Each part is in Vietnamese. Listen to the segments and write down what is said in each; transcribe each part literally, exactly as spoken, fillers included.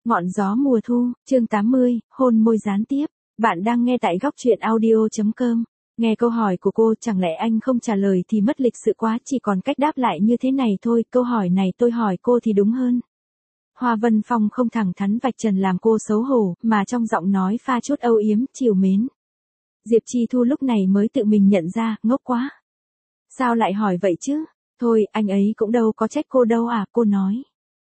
Ngọn gió mùa thu, chương tám mươi, hôn môi gián tiếp. Bạn đang nghe tại góc truyện audio chấm com. Nghe câu hỏi của cô, chẳng lẽ anh không trả lời thì mất lịch sự quá, chỉ còn cách đáp lại như thế này thôi, câu hỏi này tôi hỏi cô thì đúng hơn. Hoa Vân Phong không thẳng thắn vạch trần làm cô xấu hổ, mà trong giọng nói pha chút âu yếm, trìu mến. Diệp Chi Thu lúc này mới tự mình nhận ra, ngốc quá. Sao lại hỏi vậy chứ? Thôi, anh ấy cũng đâu có trách cô đâu à, cô nói.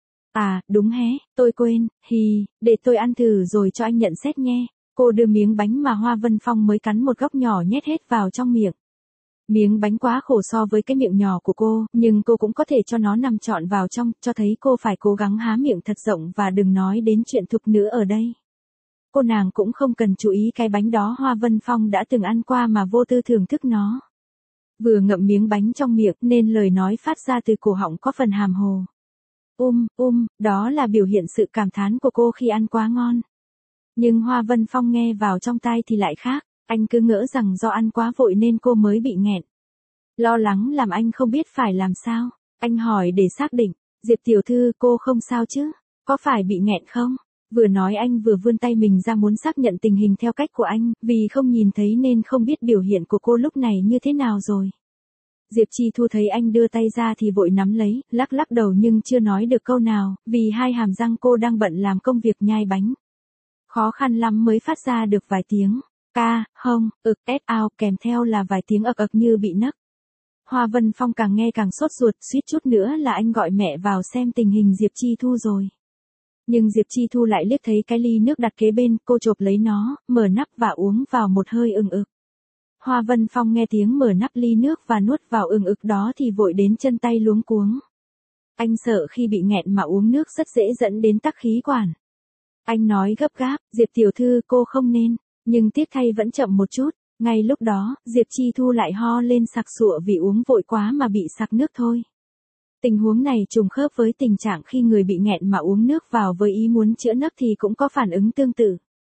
À, đúng hé, tôi quên, hì, để tôi ăn thử rồi cho anh nhận xét nghe. Cô đưa miếng bánh mà Hoa Vân Phong mới cắn một góc nhỏ nhét hết vào trong miệng. Miếng bánh quá khổ so với cái miệng nhỏ của cô, nhưng cô cũng có thể cho nó nằm trọn vào trong, cho thấy cô phải cố gắng há miệng thật rộng và đừng nói đến chuyện thục nữa ở đây. Cô nàng cũng không cần chú ý cái bánh đó Hoa Vân Phong đã từng ăn qua mà vô tư thưởng thức nó. Vừa ngậm miếng bánh trong miệng nên lời nói phát ra từ cổ họng có phần hàm hồ. Um, um, đó là biểu hiện sự cảm thán của cô khi ăn quá ngon. Nhưng Hoa Vân Phong nghe vào trong tai thì lại khác, anh cứ ngỡ rằng do ăn quá vội nên cô mới bị nghẹn. Lo lắng làm anh không biết phải làm sao, anh hỏi để xác định, Diệp tiểu thư cô không sao chứ, có phải bị nghẹn không? Vừa nói anh vừa vươn tay mình ra muốn xác nhận tình hình theo cách của anh, vì không nhìn thấy nên không biết biểu hiện của cô lúc này như thế nào rồi. Diệp Chi Thu thấy anh đưa tay ra thì vội nắm lấy, lắc lắc đầu nhưng chưa nói được câu nào, vì hai hàm răng cô đang bận làm công việc nhai bánh. Khó khăn lắm mới phát ra được vài tiếng, ca, hông, ực, ét ao, kèm theo là vài tiếng ực ực như bị nấc. Hoa Vân Phong càng nghe càng sốt ruột, suýt chút nữa là anh gọi mẹ vào xem tình hình Diệp Chi Thu rồi. Nhưng Diệp Chi Thu lại liếc thấy cái ly nước đặt kế bên, cô chộp lấy nó, mở nắp và uống vào một hơi ừng ực. Hoa Vân Phong nghe tiếng mở nắp ly nước và nuốt vào ừng ực đó thì vội đến chân tay luống cuống. Anh sợ khi bị nghẹn mà uống nước rất dễ dẫn đến tắc khí quản. Anh nói gấp gáp, Diệp tiểu thư cô không nên, nhưng tiếc thay vẫn chậm một chút. Ngay lúc đó, Diệp Chi Thu lại ho lên sặc sụa vì uống vội quá mà bị sặc nước thôi. Tình huống này trùng khớp với tình trạng khi người bị nghẹn mà uống nước vào với ý muốn chữa nấc thì cũng có phản ứng tương tự.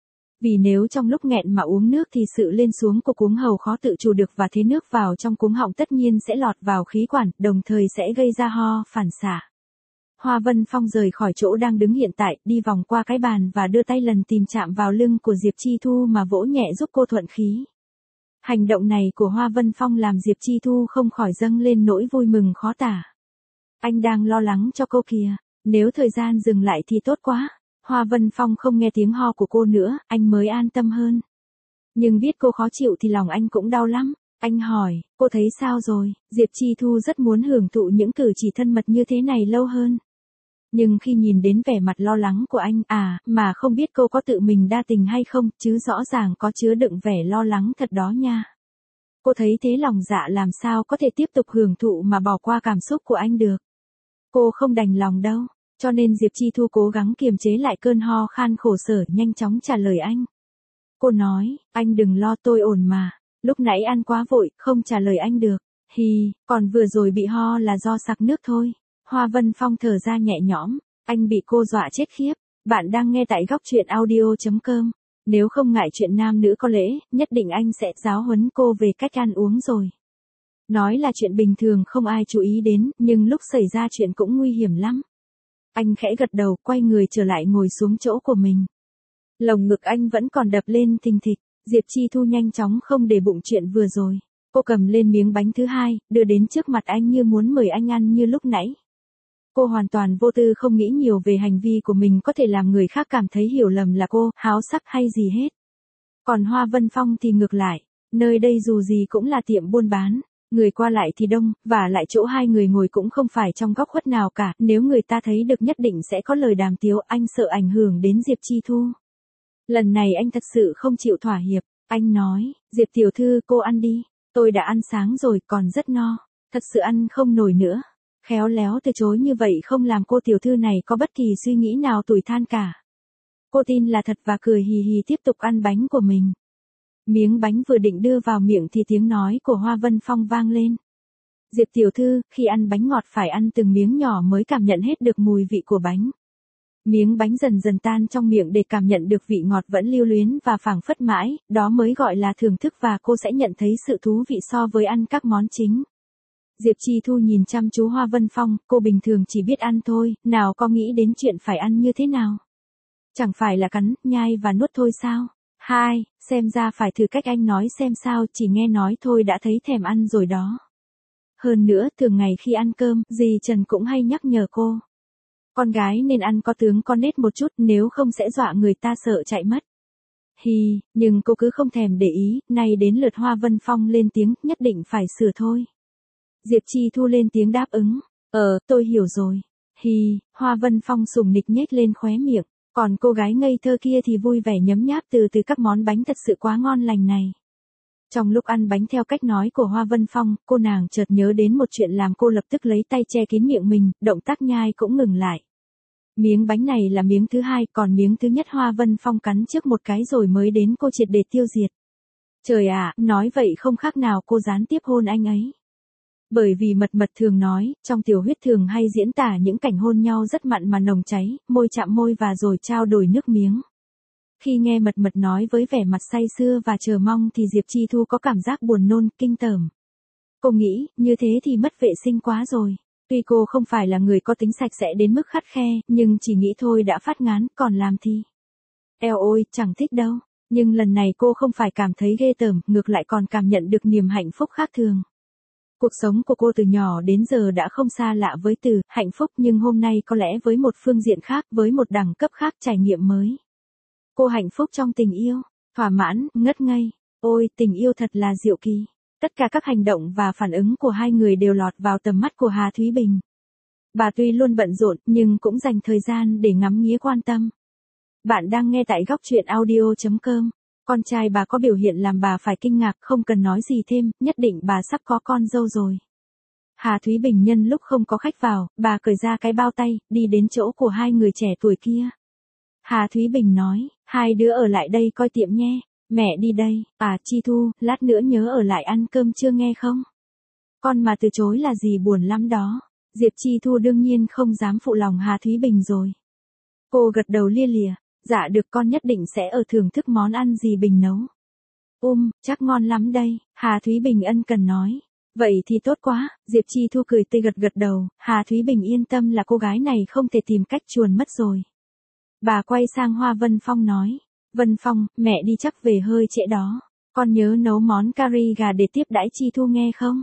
Vì nếu trong lúc nghẹn mà uống nước thì sự lên xuống của cuống hầu khó tự chủ được và thế nước vào trong cuống họng tất nhiên sẽ lọt vào khí quản, đồng thời sẽ gây ra ho, phản xạ. Hoa Vân Phong rời khỏi chỗ đang đứng hiện tại, đi vòng qua cái bàn và đưa tay lần tìm chạm vào lưng của Diệp Chi Thu mà vỗ nhẹ giúp cô thuận khí. Hành động này của Hoa Vân Phong làm Diệp Chi Thu không khỏi dâng lên nỗi vui mừng khó tả. Anh đang lo lắng cho cô kìa, nếu thời gian dừng lại thì tốt quá. Hoa Vân Phong không nghe tiếng ho của cô nữa, anh mới an tâm hơn. Nhưng biết cô khó chịu thì lòng anh cũng đau lắm. Anh hỏi, cô thấy sao rồi? Diệp Chi Thu rất muốn hưởng thụ những cử chỉ thân mật như thế này lâu hơn. Nhưng khi nhìn đến vẻ mặt lo lắng của anh, à, mà không biết cô có tự mình đa tình hay không, chứ rõ ràng có chứa đựng vẻ lo lắng thật đó nha. Cô thấy thế lòng dạ làm sao có thể tiếp tục hưởng thụ mà bỏ qua cảm xúc của anh được. Cô không đành lòng đâu. Cho nên Diệp Chi Thu cố gắng kiềm chế lại cơn ho khan khổ sở, nhanh chóng trả lời anh. Cô nói, anh đừng lo tôi ổn mà, lúc nãy ăn quá vội, không trả lời anh được. Hì, còn vừa rồi bị ho là do sặc nước thôi. Hoa Vân Phong thở ra nhẹ nhõm, anh bị cô dọa chết khiếp. Bạn đang nghe tại góc truyện audio chấm com. Nếu không ngại chuyện nam nữ có lễ, nhất định anh sẽ giáo huấn cô về cách ăn uống rồi. Nói là chuyện bình thường không ai chú ý đến, nhưng lúc xảy ra chuyện cũng nguy hiểm lắm. Anh khẽ gật đầu, quay người trở lại ngồi xuống chỗ của mình. Lồng ngực anh vẫn còn đập lên thình thịch, Diệp Chi Thu nhanh chóng không để bụng chuyện vừa rồi. Cô cầm lên miếng bánh thứ hai, đưa đến trước mặt anh như muốn mời anh ăn như lúc nãy. Cô hoàn toàn vô tư không nghĩ nhiều về hành vi của mình có thể làm người khác cảm thấy hiểu lầm là cô háo sắc hay gì hết. Còn Hoa Vân Phong thì ngược lại, nơi đây dù gì cũng là tiệm buôn bán. Người qua lại thì đông, và lại chỗ hai người ngồi cũng không phải trong góc khuất nào cả, nếu người ta thấy được nhất định sẽ có lời đàm tiếu, anh sợ ảnh hưởng đến Diệp Chi Thu. Lần này anh thật sự không chịu thỏa hiệp, anh nói, Diệp tiểu thư cô ăn đi, tôi đã ăn sáng rồi còn rất no, thật sự ăn không nổi nữa. Khéo léo từ chối như vậy không làm cô tiểu thư này có bất kỳ suy nghĩ nào tủi than cả. Cô tin là thật và cười hì hì tiếp tục ăn bánh của mình. Miếng bánh vừa định đưa vào miệng thì tiếng nói của Hoa Vân Phong vang lên. Diệp tiểu thư, khi ăn bánh ngọt phải ăn từng miếng nhỏ mới cảm nhận hết được mùi vị của bánh. Miếng bánh dần dần tan trong miệng để cảm nhận được vị ngọt vẫn lưu luyến và phảng phất mãi, đó mới gọi là thưởng thức và cô sẽ nhận thấy sự thú vị so với ăn các món chính. Diệp Chi Thu nhìn chăm chú Hoa Vân Phong, cô bình thường chỉ biết ăn thôi, nào có nghĩ đến chuyện phải ăn như thế nào. Chẳng phải là cắn, nhai và nuốt thôi sao? Hai, xem ra phải thử cách anh nói xem sao, chỉ nghe nói thôi đã thấy thèm ăn rồi đó. Hơn nữa, thường ngày khi ăn cơm, dì Trần cũng hay nhắc nhở cô. Con gái nên ăn có tướng có nết một chút, nếu không sẽ dọa người ta sợ chạy mất. Hi, nhưng cô cứ không thèm để ý, nay đến lượt Hoa Vân Phong lên tiếng, nhất định phải sửa thôi. Diệp Chi Thu lên tiếng đáp ứng. Ờ, tôi hiểu rồi. Hi, Hoa Vân Phong sùng nịch nhếch lên khóe miệng. Còn cô gái ngây thơ kia thì vui vẻ nhấm nháp từ từ các món bánh thật sự quá ngon lành này. Trong lúc ăn bánh theo cách nói của Hoa Vân Phong, cô nàng chợt nhớ đến một chuyện làm cô lập tức lấy tay che kín miệng mình, động tác nhai cũng ngừng lại. Miếng bánh này là miếng thứ hai, còn miếng thứ nhất Hoa Vân Phong cắn trước một cái rồi mới đến cô triệt để tiêu diệt. Trời ạ, nói vậy không khác nào cô gián tiếp hôn anh ấy. Bởi vì mật mật thường nói, trong tiểu huyết thường hay diễn tả những cảnh hôn nhau rất mặn mà nồng cháy, môi chạm môi và rồi trao đổi nước miếng. Khi nghe mật mật nói với vẻ mặt say sưa và chờ mong thì Diệp Chi Thu có cảm giác buồn nôn, kinh tởm. Cô nghĩ, như thế thì mất vệ sinh quá rồi. Tuy cô không phải là người có tính sạch sẽ đến mức khắt khe, nhưng chỉ nghĩ thôi đã phát ngán, còn làm thì. Eo ôi, chẳng thích đâu. Nhưng lần này cô không phải cảm thấy ghê tởm, ngược lại còn cảm nhận được niềm hạnh phúc khác thường. Cuộc sống của cô từ nhỏ đến giờ đã không xa lạ với từ hạnh phúc, nhưng hôm nay có lẽ với một phương diện khác, với một đẳng cấp khác, trải nghiệm mới. Cô hạnh phúc trong tình yêu, thỏa mãn, ngất ngây. Ôi, tình yêu thật là diệu kỳ. Tất cả các hành động và phản ứng của hai người đều lọt vào tầm mắt của Hà Thúy Bình. Bà tuy luôn bận rộn nhưng cũng dành thời gian để ngắm nghía quan tâm. Bạn đang nghe tại góc truyện audio chấm com. Con trai bà có biểu hiện làm bà phải kinh ngạc, không cần nói gì thêm, nhất định bà sắp có con dâu rồi. Hà Thúy Bình nhân lúc không có khách vào, bà cởi ra cái bao tay, đi đến chỗ của hai người trẻ tuổi kia. Hà Thúy Bình nói, hai đứa ở lại đây coi tiệm nhé. Mẹ đi đây. À, Chi Thu, lát nữa nhớ ở lại ăn cơm trưa nghe không? Con mà từ chối là gì buồn lắm đó. Diệp Chi Thu đương nhiên không dám phụ lòng Hà Thúy Bình rồi. Cô gật đầu lia lịa. Dạ được, con nhất định sẽ ở thưởng thức món ăn gì Bình nấu. Um, chắc ngon lắm đây. Hà Thúy Bình ân cần nói. Vậy thì tốt quá. Diệp Chi Thu cười tươi gật gật đầu. Hà Thúy Bình yên tâm là cô gái này không thể tìm cách chuồn mất rồi. Bà quay sang Hoa Vân Phong nói. Vân Phong, mẹ đi chắc về hơi trễ đó. Con nhớ nấu món cari gà để tiếp đãi Chi Thu nghe không?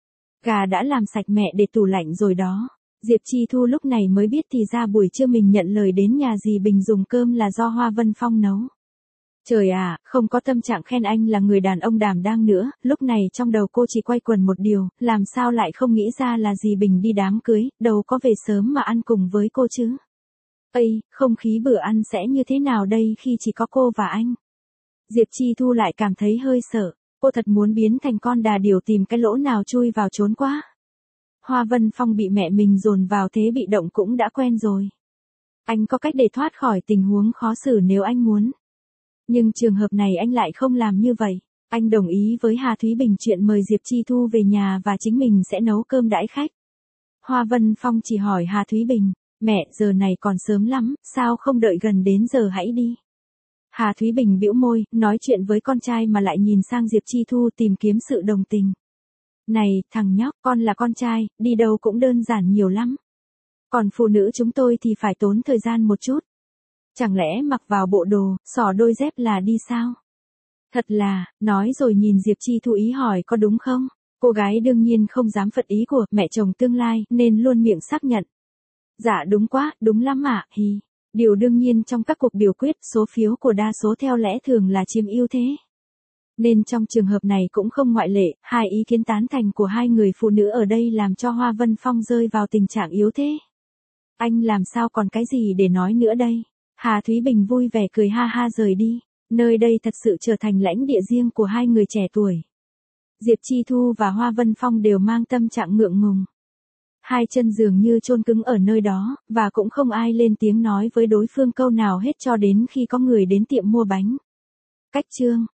Gà đã làm sạch mẹ để tủ lạnh rồi đó. Diệp Chi Thu lúc này mới biết thì ra buổi trưa mình nhận lời đến nhà dì Bình dùng cơm là do Hoa Vân Phong nấu. Trời à, không có tâm trạng khen anh là người đàn ông đảm đang nữa, lúc này trong đầu cô chỉ quay quẩn một điều, làm sao lại không nghĩ ra là dì Bình đi đám cưới, đâu có về sớm mà ăn cùng với cô chứ. Ây, không khí bữa ăn sẽ như thế nào đây khi chỉ có cô và anh? Diệp Chi Thu lại cảm thấy hơi sợ, cô thật muốn biến thành con đà điểu tìm cái lỗ nào chui vào trốn quá. Hoa Vân Phong bị mẹ mình dồn vào thế bị động cũng đã quen rồi. Anh có cách để thoát khỏi tình huống khó xử nếu anh muốn. Nhưng trường hợp này anh lại không làm như vậy. Anh đồng ý với Hà Thúy Bình chuyện mời Diệp Chi Thu về nhà và chính mình sẽ nấu cơm đãi khách. Hoa Vân Phong chỉ hỏi Hà Thúy Bình. Mẹ, giờ này còn sớm lắm, sao không đợi gần đến giờ hãy đi. Hà Thúy Bình bĩu môi, nói chuyện với con trai mà lại nhìn sang Diệp Chi Thu tìm kiếm sự đồng tình. Này, thằng nhóc, con là con trai, đi đâu cũng đơn giản nhiều lắm. Còn phụ nữ chúng tôi thì phải tốn thời gian một chút. Chẳng lẽ mặc vào bộ đồ, xỏ đôi dép là đi sao? Thật là, nói rồi nhìn Diệp Chi Thu ý hỏi có đúng không? Cô gái đương nhiên không dám phật ý của mẹ chồng tương lai nên luôn miệng xác nhận. Dạ đúng quá, đúng lắm ạ, à, hi. Điều đương nhiên trong các cuộc biểu quyết, số phiếu của đa số theo lẽ thường là chiếm ưu thế. Nên trong trường hợp này cũng không ngoại lệ, hai ý kiến tán thành của hai người phụ nữ ở đây làm cho Hoa Vân Phong rơi vào tình trạng yếu thế. Anh làm sao còn cái gì để nói nữa đây? Hà Thúy Bình vui vẻ cười ha ha rời đi. Nơi đây thật sự trở thành lãnh địa riêng của hai người trẻ tuổi. Diệp Chi Thu và Hoa Vân Phong đều mang tâm trạng ngượng ngùng. Hai chân dường như chôn cứng ở nơi đó, và cũng không ai lên tiếng nói với đối phương câu nào hết cho đến khi có người đến tiệm mua bánh. Cách chương